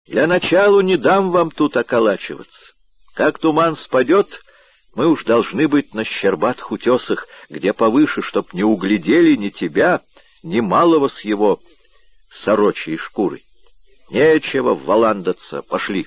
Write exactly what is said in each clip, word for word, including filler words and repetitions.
Для начала не дам вам тут околачиваться. Как туман спадет, мы уж должны быть на щербатых утесах, где повыше, чтоб не углядели ни тебя, ни малого с его сорочьей шкурой. Нечего валандаться, пошли.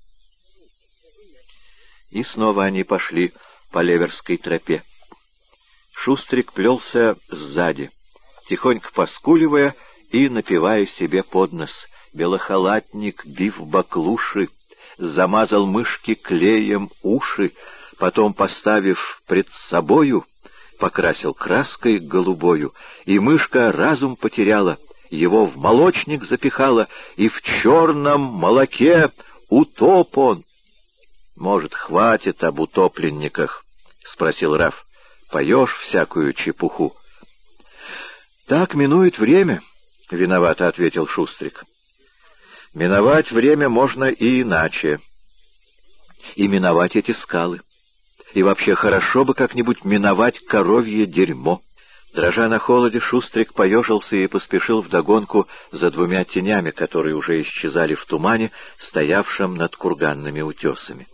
И снова они пошли по Леверской тропе. Шустрик плелся сзади, тихонько поскуливая и напевая себе под нос. Белохалатник, бив баклуши, замазал мышки клеем уши, потом, поставив пред собою, покрасил краской голубою, и мышка разум потеряла, его в молочник запихала, и в черном молоке утоп он. — Может, хватит об утопленниках? — спросил Раф. — Поешь всякую чепуху. — Так минует время, — виновато ответил Шустрик. — Миновать время можно и иначе. И миновать эти скалы. И вообще хорошо бы как-нибудь миновать коровье дерьмо. Дрожа на холоде, Шустрик поежился и поспешил вдогонку за двумя тенями, которые уже исчезали в тумане, стоявшем над курганными утесами.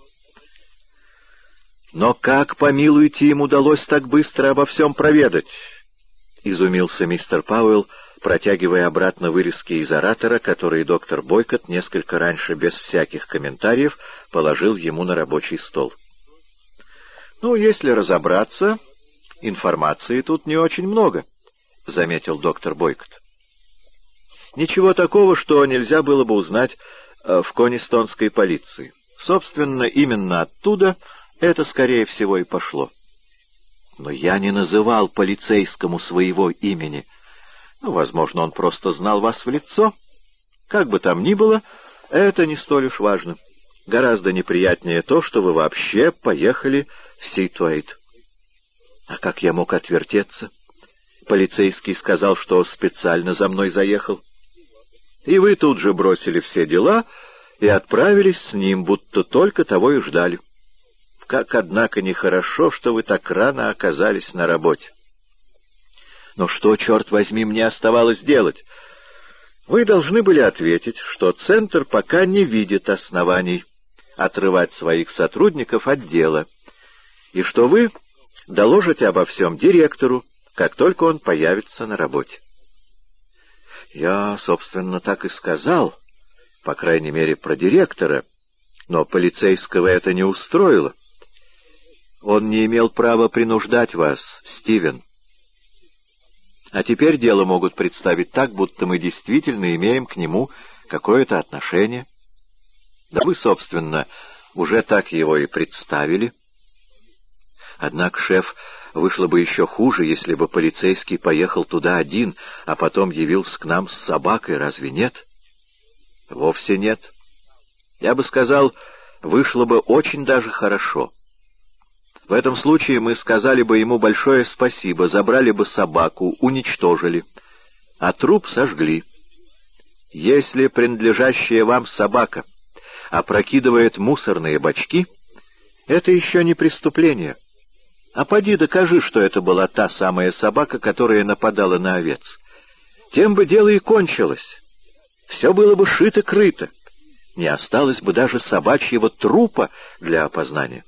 «Но как, помилуйте, им удалось так быстро обо всем проведать?» — изумился мистер Пауэлл, протягивая обратно вырезки из оратора, которые доктор Бойкот несколько раньше, без всяких комментариев, положил ему на рабочий стол. «Ну, если разобраться, информации тут не очень много», — заметил доктор Бойкот. «Ничего такого, что нельзя было бы узнать в конистонской полиции. Собственно, именно оттуда это, скорее всего, и пошло». «Но я не называл полицейскому своего имени. Ну, возможно, он просто знал вас в лицо. Как бы там ни было, это не столь уж важно. Гораздо неприятнее то, что вы вообще поехали в Ситуэйт». «А как я мог отвертеться? Полицейский сказал, что специально за мной заехал. И вы тут же бросили все дела и отправились с ним, будто только того и ждали. Как, однако, нехорошо, что вы так рано оказались на работе». «Но что, черт возьми, мне оставалось делать?» «Вы должны были ответить, что Центр пока не видит оснований отрывать своих сотрудников от дела, и что вы доложите обо всем директору, как только он появится на работе». «Я, собственно, так и сказал, по крайней мере, про директора, но полицейского это не устроило. Он не имел права принуждать вас, Стивен. А теперь дело могут представить так, будто мы действительно имеем к нему какое-то отношение. Да вы, собственно, уже так его и представили. Однако, шеф, вышло бы еще хуже, если бы полицейский поехал туда один, а потом явился к нам с собакой, разве нет?» «Вовсе нет. Я бы сказал, вышло бы очень даже хорошо. В этом случае мы сказали бы ему большое спасибо, забрали бы собаку, уничтожили, а труп сожгли. Если принадлежащая вам собака опрокидывает мусорные бачки, это еще не преступление. А поди докажи, что это была та самая собака, которая нападала на овец. Тем бы дело и кончилось. Все было бы шито-крыто. Не осталось бы даже собачьего трупа для опознания».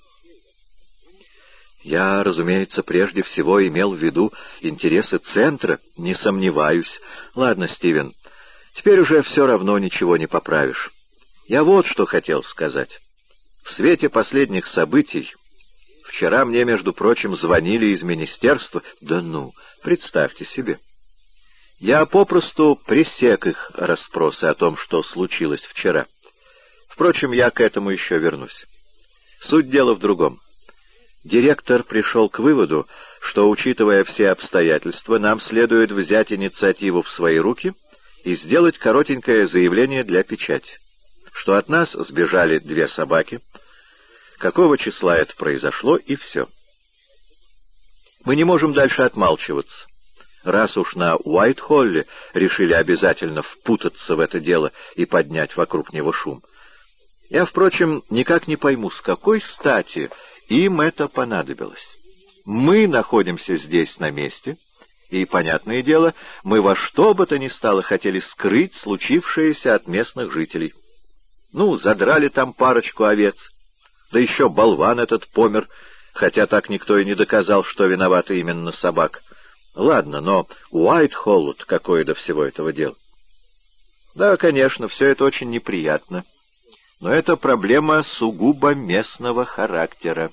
«Я, разумеется, прежде всего имел в виду интересы Центра, не сомневаюсь. Ладно, Стивен, теперь уже все равно ничего не поправишь. Я вот что хотел сказать. В свете последних событий вчера мне, между прочим, звонили из министерства. Да ну, представьте себе. Я попросту пресек их расспросы о том, что случилось вчера. Впрочем, я к этому еще вернусь. Суть дела в другом. Директор пришел к выводу, что, учитывая все обстоятельства, нам следует взять инициативу в свои руки и сделать коротенькое заявление для печати, что от нас сбежали две собаки, какого числа это произошло, и все. Мы не можем дальше отмалчиваться. Раз уж на Уайт-Холле решили обязательно впутаться в это дело и поднять вокруг него шум. Я, впрочем, никак не пойму, с какой стати им это понадобилось. Мы находимся здесь на месте, и, понятное дело, мы во что бы то ни стало хотели скрыть случившееся от местных жителей. Ну, задрали там парочку овец. Да еще болван этот помер, хотя так никто и не доказал, что виновата именно собака. Ладно, но Уайтхолл-то какое до всего этого дела? Да, конечно, все это очень неприятно. Но это проблема сугубо местного характера.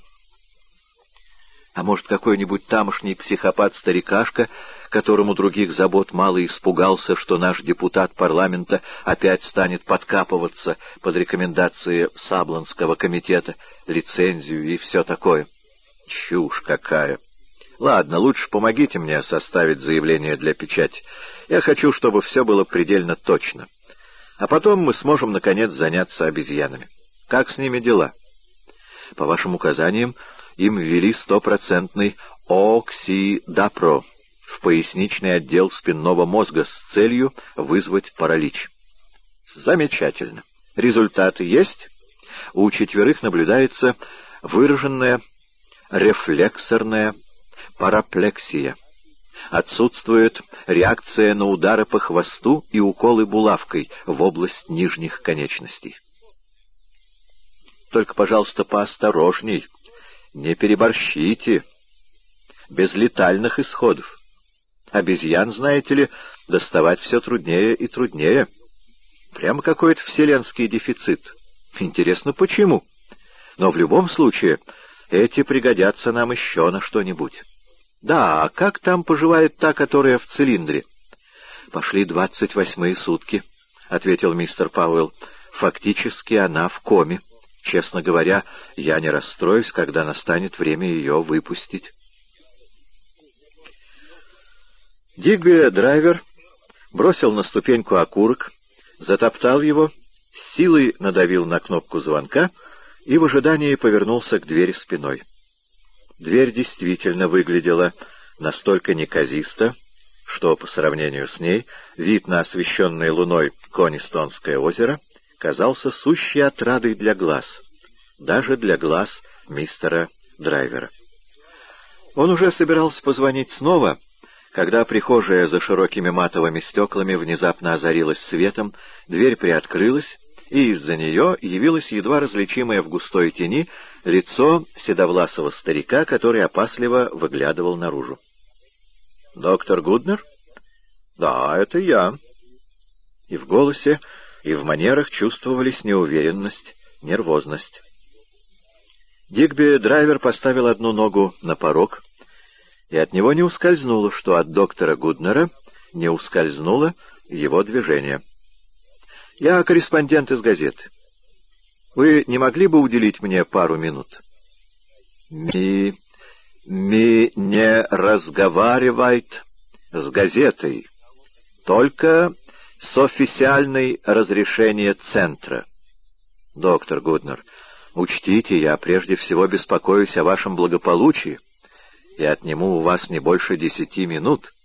А может, какой-нибудь тамошний психопат-старикашка, которому других забот мало, испугался, что наш депутат парламента опять станет подкапываться под рекомендации Саблонского комитета, лицензию и все такое? Чушь какая! Ладно, лучше помогите мне составить заявление для печати. Я хочу, чтобы все было предельно точно. А потом мы сможем, наконец, заняться обезьянами. Как с ними дела? По вашим указаниям, им ввели стопроцентный оксидапро в поясничный отдел спинного мозга с целью вызвать паралич. Замечательно. Результаты есть? У четверых наблюдается выраженная рефлексорная параплексия. Отсутствует реакция на удары по хвосту и уколы булавкой в область нижних конечностей. Только, пожалуйста, поосторожней. Не переборщите. Без летальных исходов. Обезьян, знаете ли, доставать все труднее и труднее. Прямо какой-то вселенский дефицит. Интересно, почему? Но в любом случае, эти пригодятся нам еще на что-нибудь. Да, а как там поживает та, которая в цилиндре? Пошли двадцать восьмые сутки, — ответил мистер Пауэлл. Фактически она в коме. Честно говоря, я не расстроюсь, когда настанет время ее выпустить. Дигби Драйвер бросил на ступеньку окурок, затоптал его, с силой надавил на кнопку звонка и в ожидании повернулся к двери спиной. Дверь действительно выглядела настолько неказисто, что, по сравнению с ней, вид на освещенное луной Конистонское озеро казался сущей отрадой для глаз, даже для глаз мистера Драйвера. Он уже собирался позвонить снова, когда прихожая за широкими матовыми стеклами внезапно озарилась светом, дверь приоткрылась, и из-за нее явилось едва различимое в густой тени лицо седовласого старика, который опасливо выглядывал наружу. — Доктор Гуднер? — Да, это я. И в голосе, и в манерах чувствовались неуверенность, нервозность. Дигби Драйвер поставил одну ногу на порог, и от него не ускользнуло, что от доктора Гуднера не ускользнуло его движение. «Я корреспондент из газеты. Вы не могли бы уделить мне пару минут?» «Ми... ми не разговаривает с газетой, только с официальной разрешения центра. Доктор Гуднер, учтите, я прежде всего беспокоюсь о вашем благополучии и отниму у вас не больше десяти минут».